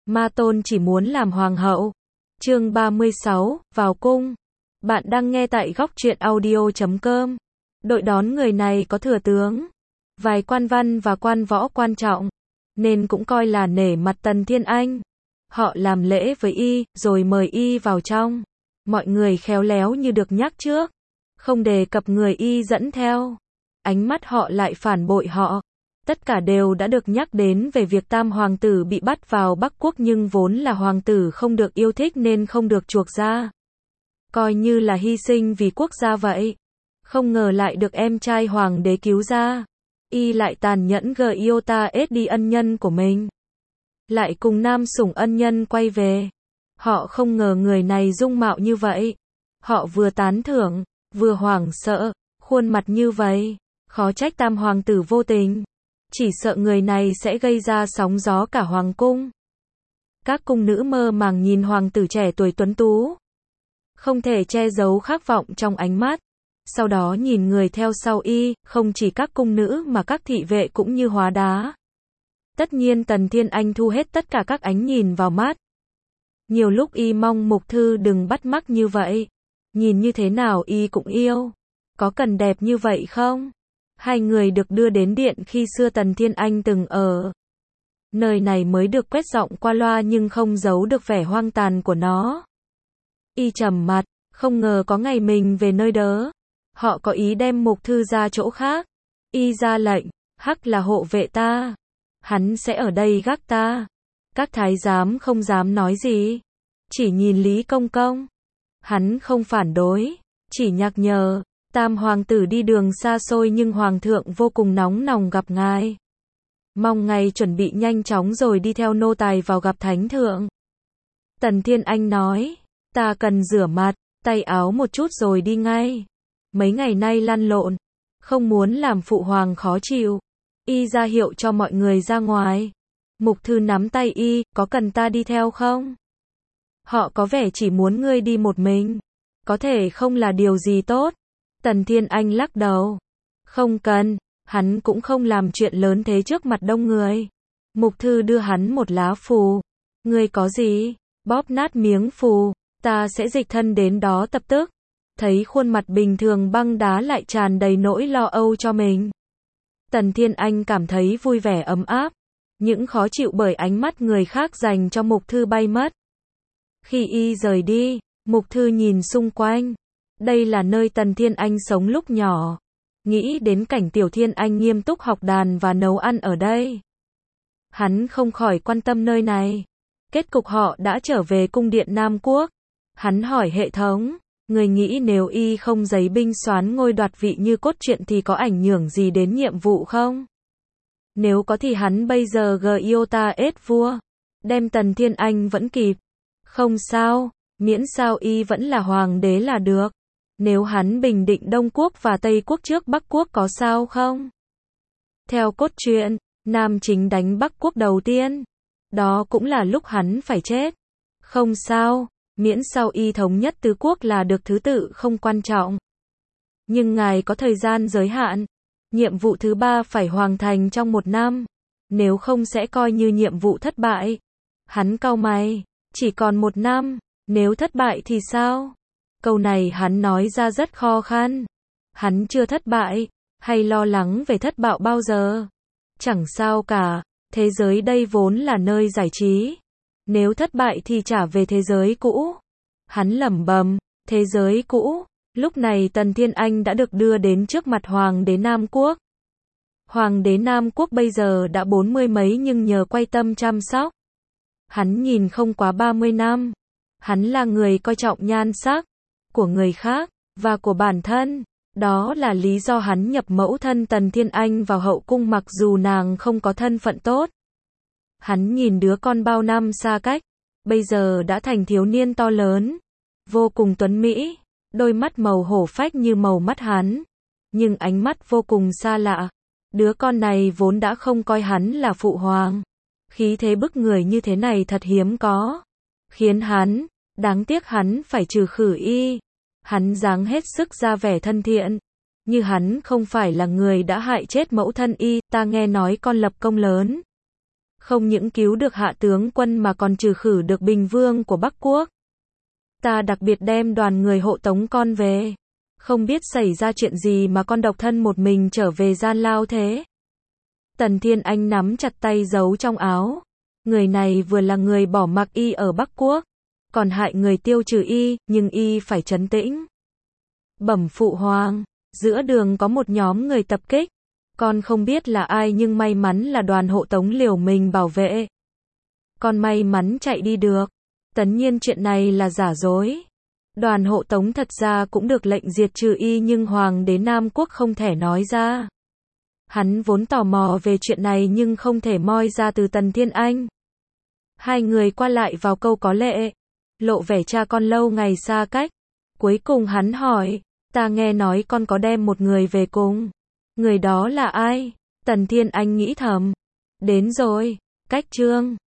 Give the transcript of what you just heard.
Ma Tôn chỉ muốn làm hoàng hậu. Chương 36, vào cung. Bạn đang nghe tại góc truyện audio.com. Đội đón người này có thừa tướng, vài quan văn và quan võ quan trọng, nên cũng coi là nể mặt Tần Thiên Anh. Họ làm lễ với y, rồi mời y vào trong. Mọi người khéo léo như được nhắc trước, không đề cập người y dẫn theo. Ánh mắt họ lại phản bội họ. Tất cả đều đã được nhắc đến về việc tam hoàng tử bị bắt vào Bắc Quốc, nhưng vốn là hoàng tử không được yêu thích nên không được chuộc ra. Coi như là hy sinh vì quốc gia vậy. Không ngờ lại được em trai hoàng đế cứu ra. Y lại tàn nhẫn Giota đi ân nhân của mình. Lại cùng nam sủng ân nhân quay về. Họ không ngờ người này dung mạo như vậy. Họ vừa tán thưởng, vừa hoảng sợ, khuôn mặt như vậy. Khó trách tam hoàng tử vô tình. Chỉ sợ người này sẽ gây ra sóng gió cả hoàng cung. Các cung nữ mơ màng nhìn hoàng tử trẻ tuổi tuấn tú, không thể che giấu khát vọng trong ánh mắt. Sau đó nhìn người theo sau y, không chỉ các cung nữ mà các thị vệ cũng như hóa đá. Tất nhiên Tần Thiên Anh thu hết tất cả các ánh nhìn vào mắt. Nhiều lúc y mong Mục Thư đừng bắt mắt như vậy. Nhìn như thế nào y cũng yêu. Có cần đẹp như vậy không? Hai người được đưa đến điện khi xưa Tần Thiên Anh từng ở. Nơi này mới được quét dọn qua loa nhưng không giấu được vẻ hoang tàn của nó. Y trầm mặt, không ngờ có ngày mình về nơi đó. Họ có ý đem Mục Thư ra chỗ khác. Y ra lệnh, Hắc là hộ vệ ta. Hắn sẽ ở đây gác ta. Các thái giám không dám nói gì. Chỉ nhìn Lý Công Công. Hắn không phản đối, chỉ nhắc nhở. Tam hoàng tử đi đường xa xôi nhưng hoàng thượng vô cùng nóng lòng gặp ngài. Mong ngài chuẩn bị nhanh chóng rồi đi theo nô tài vào gặp thánh thượng. Tần Thiên Anh nói, ta cần rửa mặt, tay áo một chút rồi đi ngay. Mấy ngày nay lăn lộn, không muốn làm phụ hoàng khó chịu. Y ra hiệu cho mọi người ra ngoài. Mục Thư nắm tay y, có cần ta đi theo không? Họ có vẻ chỉ muốn ngươi đi một mình. Có thể không là điều gì tốt. Tần Thiên Anh lắc đầu. Không cần, hắn cũng không làm chuyện lớn thế trước mặt đông người. Mục Thư đưa hắn một lá phù. Ngươi có gì? Bóp nát miếng phù, ta sẽ dịch thân đến đó tập tức. Thấy khuôn mặt bình thường băng đá lại tràn đầy nỗi lo âu cho mình. Tần Thiên Anh cảm thấy vui vẻ ấm áp. Những khó chịu bởi ánh mắt người khác dành cho Mục Thư bay mất. Khi y rời đi, Mục Thư nhìn xung quanh. Đây là nơi Tần Thiên Anh sống lúc nhỏ. Nghĩ đến cảnh Tiểu Thiên Anh nghiêm túc học đàn và nấu ăn ở đây. Hắn không khỏi quan tâm nơi này. Kết cục họ đã trở về cung điện Nam Quốc. Hắn hỏi hệ thống, người nghĩ nếu y không giấy binh soán ngôi đoạt vị như cốt truyện thì có ảnh hưởng gì đến nhiệm vụ không? Nếu có thì hắn bây giờ Giota vua. Đem Tần Thiên Anh vẫn kịp. Không sao, miễn sao y vẫn là hoàng đế là được. Nếu hắn bình định Đông Quốc và Tây Quốc trước Bắc Quốc có sao không? Theo cốt truyện, Nam Chính đánh Bắc Quốc đầu tiên. Đó cũng là lúc hắn phải chết. Không sao, miễn sao y thống nhất tứ quốc là được, thứ tự không quan trọng. Nhưng ngài có thời gian giới hạn. Nhiệm vụ thứ 3 phải hoàn thành trong 1 năm. Nếu không sẽ coi như nhiệm vụ thất bại. Hắn cau mày, chỉ còn 1 năm, nếu thất bại thì sao? Câu này hắn nói ra rất khó khăn. Hắn chưa thất bại, hay lo lắng về thất bại bao giờ? Chẳng sao cả, thế giới đây vốn là nơi giải trí. Nếu thất bại thì trả về thế giới cũ. Hắn lẩm bẩm, thế giới cũ. Lúc này Tần Thiên Anh đã được đưa đến trước mặt Hoàng đế Nam Quốc. Hoàng đế Nam Quốc bây giờ đã 40 mấy nhưng nhờ quay tâm chăm sóc. Hắn nhìn không quá 30 năm. Hắn là người coi trọng nhan sắc của người khác, và của bản thân. Đó là lý do hắn nhập mẫu thân Tần Thiên Anh vào hậu cung mặc dù nàng không có thân phận tốt. Hắn nhìn đứa con bao năm xa cách, bây giờ đã thành thiếu niên to lớn, vô cùng tuấn mỹ, đôi mắt màu hổ phách như màu mắt hắn, nhưng ánh mắt vô cùng xa lạ. Đứa con này vốn đã không coi hắn là phụ hoàng. Khí thế bức người như thế này thật hiếm có. Khiến hắn, đáng tiếc hắn phải trừ khử y. Hắn dáng hết sức ra vẻ thân thiện. Như hắn không phải là người đã hại chết mẫu thân y, ta nghe nói con lập công lớn. Không những cứu được Hạ tướng quân mà còn trừ khử được Bình Vương của Bắc Quốc. Ta đặc biệt đem đoàn người hộ tống con về. Không biết xảy ra chuyện gì mà con độc thân một mình trở về gian lao thế. Tần Thiên Anh nắm chặt tay giấu trong áo. Người này vừa là người bỏ mặc y ở Bắc Quốc, còn hại người tiêu trừ y, nhưng y phải trấn tĩnh. Bẩm phụ hoàng, giữa đường có một nhóm người tập kích. Con không biết là ai nhưng may mắn là đoàn hộ tống liều mình bảo vệ. Con may mắn chạy đi được. Tất nhiên chuyện này là giả dối. Đoàn hộ tống thật ra cũng được lệnh diệt trừ y nhưng hoàng đế Nam Quốc không thể nói ra. Hắn vốn tò mò về chuyện này nhưng không thể moi ra từ Tần Thiên Anh. Hai người qua lại vào câu có lệ, lộ vẻ cha con lâu ngày xa cách. Cuối cùng hắn hỏi, ta nghe nói con có đem một người về cùng. Người đó là ai? Tần Thiên Anh nghĩ thầm. Đến rồi, Cách Trương.